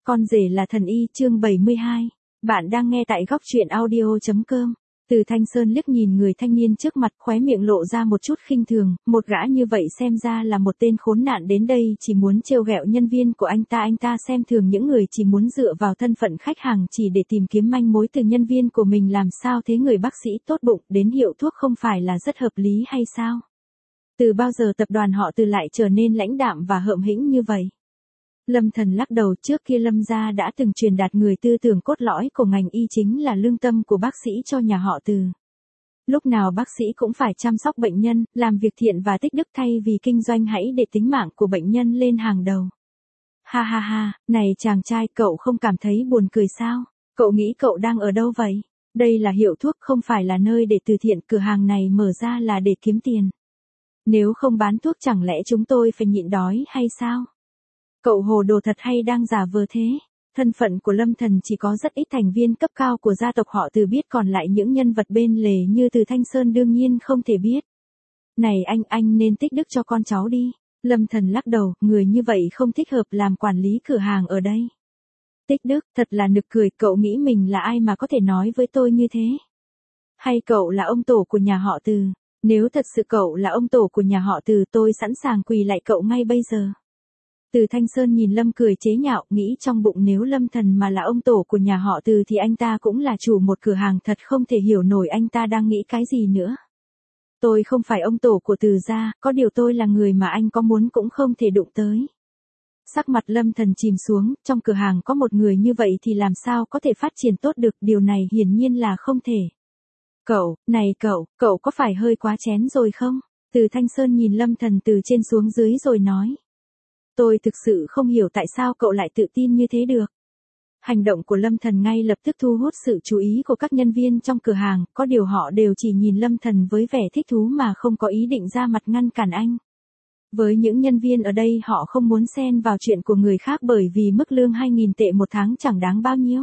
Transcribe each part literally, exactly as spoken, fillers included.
Con rể là thần y chương bảy mươi hai. Bạn đang nghe tại góc truyện audio.com. Từ Thanh Sơn liếc nhìn người thanh niên trước mặt, khóe miệng lộ ra một chút khinh thường, một gã như vậy xem ra là một tên khốn nạn đến đây chỉ muốn trêu ghẹo nhân viên của anh ta. Anh ta xem thường những người chỉ muốn dựa vào thân phận khách hàng chỉ để tìm kiếm manh mối từ nhân viên của mình. Làm sao thế, người bác sĩ tốt bụng đến hiệu thuốc không phải là rất hợp lý hay sao? Từ bao giờ tập đoàn họ Từ lại trở nên lãnh đạm và hợm hĩnh như vậy? Lâm Thần lắc đầu, trước kia Lâm gia đã từng truyền đạt người tư tưởng cốt lõi của ngành y chính là lương tâm của bác sĩ cho nhà họ Từ. Lúc nào bác sĩ cũng phải chăm sóc bệnh nhân, làm việc thiện và tích đức thay vì kinh doanh, hãy để tính mạng của bệnh nhân lên hàng đầu. Ha ha ha, này chàng trai, cậu không cảm thấy buồn cười sao? Cậu nghĩ cậu đang ở đâu vậy? Đây là hiệu thuốc, không phải là nơi để từ thiện, cửa hàng này mở ra là để kiếm tiền. Nếu không bán thuốc chẳng lẽ chúng tôi phải nhịn đói hay sao? Cậu hồ đồ thật hay đang giả vờ thế? Thân phận của Lâm Thần chỉ có rất ít thành viên cấp cao của gia tộc họ Từ biết, còn lại những nhân vật bên lề như Từ Thanh Sơn đương nhiên không thể biết. Này anh, anh nên tích đức cho con cháu đi. Lâm Thần lắc đầu, người như vậy không thích hợp làm quản lý cửa hàng ở đây. Tích đức, thật là nực cười, cậu nghĩ mình là ai mà có thể nói với tôi như thế? Hay cậu là ông tổ của nhà họ Từ? Nếu thật sự cậu là ông tổ của nhà họ Từ, tôi sẵn sàng quỳ lại cậu ngay bây giờ. Từ Thanh Sơn nhìn Lâm cười chế nhạo, nghĩ trong bụng nếu Lâm Thần mà là ông tổ của nhà họ Từ thì anh ta cũng là chủ một cửa hàng, thật không thể hiểu nổi anh ta đang nghĩ cái gì nữa. Tôi không phải ông tổ của Từ gia, có điều tôi là người mà anh có muốn cũng không thể đụng tới. Sắc mặt Lâm Thần chìm xuống, trong cửa hàng có một người như vậy thì làm sao có thể phát triển tốt được, điều này hiển nhiên là không thể. Cậu, này cậu, cậu có phải hơi quá chén rồi không? Từ Thanh Sơn nhìn Lâm Thần từ trên xuống dưới rồi nói. Tôi thực sự không hiểu tại sao cậu lại tự tin như thế được. Hành động của Lâm Thần ngay lập tức thu hút sự chú ý của các nhân viên trong cửa hàng, có điều họ đều chỉ nhìn Lâm Thần với vẻ thích thú mà không có ý định ra mặt ngăn cản anh. Với những nhân viên ở đây, họ không muốn xen vào chuyện của người khác bởi vì mức lương hai nghìn tệ một tháng chẳng đáng bao nhiêu.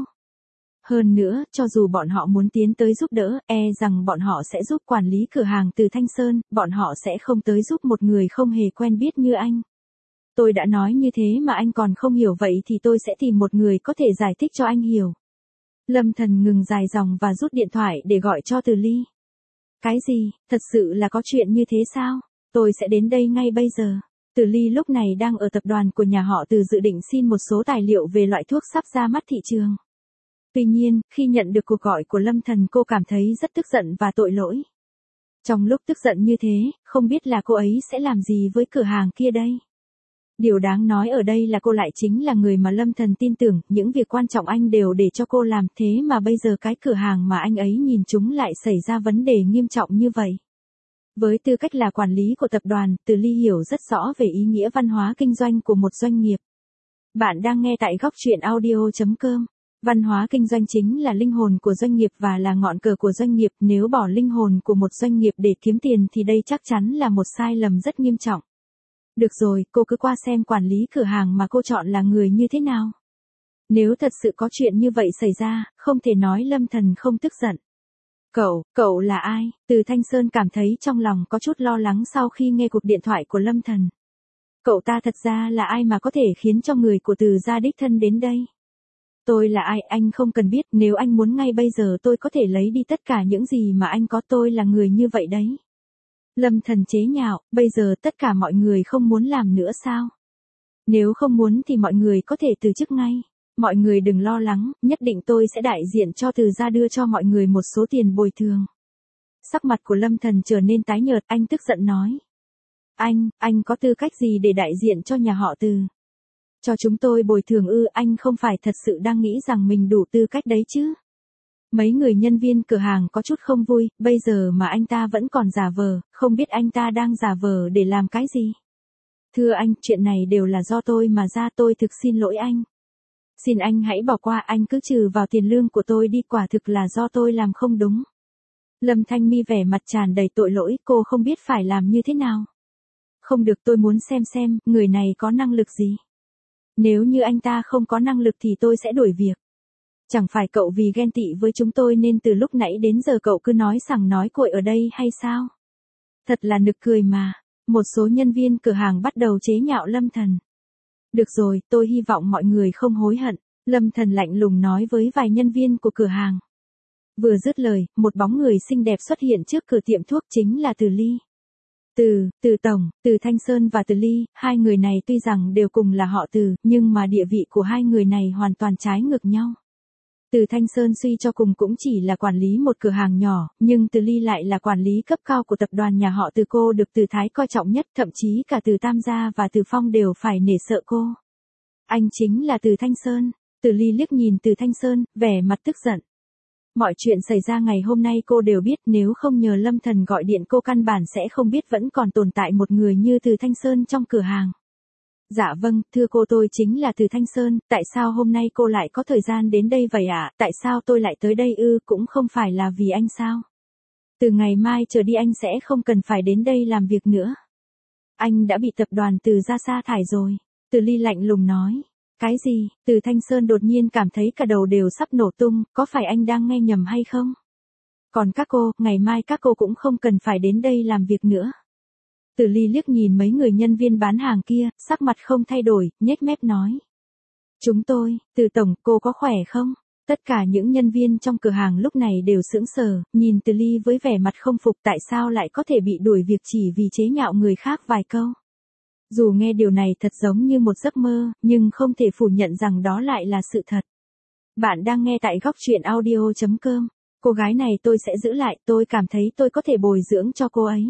Hơn nữa, cho dù bọn họ muốn tiến tới giúp đỡ, e rằng bọn họ sẽ giúp quản lý cửa hàng Từ Thanh Sơn, bọn họ sẽ không tới giúp một người không hề quen biết như anh. Tôi đã nói như thế mà anh còn không hiểu, vậy thì tôi sẽ tìm một người có thể giải thích cho anh hiểu. Lâm Thần ngừng dài dòng và rút điện thoại để gọi cho Từ Ly. Cái gì, thật sự là có chuyện như thế sao? Tôi sẽ đến đây ngay bây giờ. Từ Ly lúc này đang ở tập đoàn của nhà họ Từ dự định xin một số tài liệu về loại thuốc sắp ra mắt thị trường. Tuy nhiên, khi nhận được cuộc gọi của Lâm Thần, cô cảm thấy rất tức giận và tội lỗi. Trong lúc tức giận như thế, không biết là cô ấy sẽ làm gì với cửa hàng kia đây? Điều đáng nói ở đây là cô lại chính là người mà Lâm Thần tin tưởng, những việc quan trọng anh đều để cho cô làm, thế mà bây giờ cái cửa hàng mà anh ấy nhìn chúng lại xảy ra vấn đề nghiêm trọng như vậy. Với tư cách là quản lý của tập đoàn, Từ Ly hiểu rất rõ về ý nghĩa văn hóa kinh doanh của một doanh nghiệp. Bạn đang nghe tại góc truyện audio.com. Văn hóa kinh doanh chính là linh hồn của doanh nghiệp và là ngọn cờ của doanh nghiệp, nếu bỏ linh hồn của một doanh nghiệp để kiếm tiền thì đây chắc chắn là một sai lầm rất nghiêm trọng. Được rồi, cô cứ qua xem quản lý cửa hàng mà cô chọn là người như thế nào. Nếu thật sự có chuyện như vậy xảy ra, không thể nói Lâm Thần không tức giận. Cậu, cậu là ai? Từ Thanh Sơn cảm thấy trong lòng có chút lo lắng sau khi nghe cuộc điện thoại của Lâm Thần. Cậu ta thật ra là ai mà có thể khiến cho người của Từ gia đích thân đến đây? Tôi là ai, anh không cần biết, nếu anh muốn ngay bây giờ tôi có thể lấy đi tất cả những gì mà anh có, tôi là người như vậy đấy. Lâm Thần chế nhạo, bây giờ tất cả mọi người không muốn làm nữa sao? Nếu không muốn thì mọi người có thể từ chức ngay. Mọi người đừng lo lắng, nhất định tôi sẽ đại diện cho Từ gia đưa cho mọi người một số tiền bồi thường. Sắc mặt của Lâm Thần trở nên tái nhợt, anh tức giận nói. Anh, anh có tư cách gì để đại diện cho nhà họ Từ? Cho chúng tôi bồi thường ư? Anh không phải thật sự đang nghĩ rằng mình đủ tư cách đấy chứ? Mấy người nhân viên cửa hàng có chút không vui, bây giờ mà anh ta vẫn còn giả vờ, không biết anh ta đang giả vờ để làm cái gì. Thưa anh, chuyện này đều là do tôi mà ra, tôi thực xin lỗi anh. Xin anh hãy bỏ qua, anh cứ trừ vào tiền lương của tôi đi, quả thực là do tôi làm không đúng. Lâm Thanh Mi vẻ mặt tràn đầy tội lỗi, cô không biết phải làm như thế nào. Không được, tôi muốn xem xem, người này có năng lực gì. Nếu như anh ta không có năng lực thì tôi sẽ đuổi việc. Chẳng phải cậu vì ghen tị với chúng tôi nên từ lúc nãy đến giờ cậu cứ nói sằng nói cội ở đây hay sao? Thật là nực cười mà. Một số nhân viên cửa hàng bắt đầu chế nhạo Lâm Thần. Được rồi, tôi hy vọng mọi người không hối hận. Lâm Thần lạnh lùng nói với vài nhân viên của cửa hàng. Vừa dứt lời, một bóng người xinh đẹp xuất hiện trước cửa tiệm thuốc, chính là Từ Ly. Từ, Từ Tổng, Từ Thanh Sơn và Từ Ly, hai người này tuy rằng đều cùng là họ Từ, nhưng mà địa vị của hai người này hoàn toàn trái ngược nhau. Từ Thanh Sơn suy cho cùng cũng chỉ là quản lý một cửa hàng nhỏ, nhưng Từ Ly lại là quản lý cấp cao của tập đoàn nhà họ Từ, cô được Từ Thái coi trọng nhất, thậm chí cả Từ Tam gia và Từ Phong đều phải nể sợ cô. Anh chính là Từ Thanh Sơn. Từ Ly liếc nhìn Từ Thanh Sơn, vẻ mặt tức giận. Mọi chuyện xảy ra ngày hôm nay cô đều biết, nếu không nhờ Lâm Thần gọi điện cô căn bản sẽ không biết vẫn còn tồn tại một người như Từ Thanh Sơn trong cửa hàng. Dạ vâng, thưa cô, tôi chính là Từ Thanh Sơn, tại sao hôm nay cô lại có thời gian đến đây vậy ạ? À? Tại sao tôi lại tới đây ư, cũng không phải là vì anh sao? Từ ngày mai trở đi anh sẽ không cần phải đến đây làm việc nữa. Anh đã bị tập đoàn Từ gia sa thải rồi. Từ Ly lạnh lùng nói. Cái gì? Từ Thanh Sơn đột nhiên cảm thấy cả đầu đều sắp nổ tung, có phải anh đang nghe nhầm hay không? Còn các cô, ngày mai các cô cũng không cần phải đến đây làm việc nữa. Từ Ly liếc nhìn mấy người nhân viên bán hàng kia, sắc mặt không thay đổi, nhếch mép nói. Chúng tôi, Từ Tổng, cô có khỏe không? Tất cả những nhân viên trong cửa hàng lúc này đều sững sờ, nhìn Từ Ly với vẻ mặt không phục, tại sao lại có thể bị đuổi việc chỉ vì chế nhạo người khác vài câu. Dù nghe điều này thật giống như một giấc mơ, nhưng không thể phủ nhận rằng đó lại là sự thật. Bạn đang nghe tại góc truyện audio chấm com. Cô gái này tôi sẽ giữ lại, tôi cảm thấy tôi có thể bồi dưỡng cho cô ấy.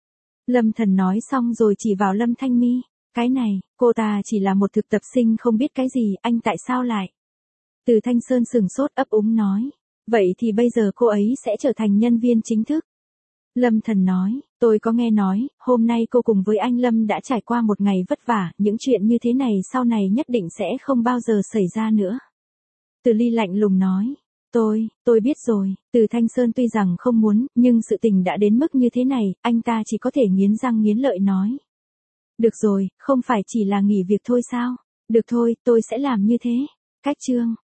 Lâm Thần nói xong rồi chỉ vào Lâm Thanh Mi. Cái này, cô ta chỉ là một thực tập sinh không biết cái gì, anh tại sao lại? Từ Thanh Sơn sừng sốt ấp úng nói. Vậy thì bây giờ cô ấy sẽ trở thành nhân viên chính thức. Lâm Thần nói, tôi có nghe nói, hôm nay cô cùng với anh Lâm đã trải qua một ngày vất vả, những chuyện như thế này sau này nhất định sẽ không bao giờ xảy ra nữa. Từ Ly lạnh lùng nói, tôi, tôi biết rồi. Từ Thanh Sơn tuy rằng không muốn, nhưng sự tình đã đến mức như thế này, anh ta chỉ có thể nghiến răng nghiến lợi nói. Được rồi, không phải chỉ là nghỉ việc thôi sao? Được thôi, tôi sẽ làm như thế. Cách chương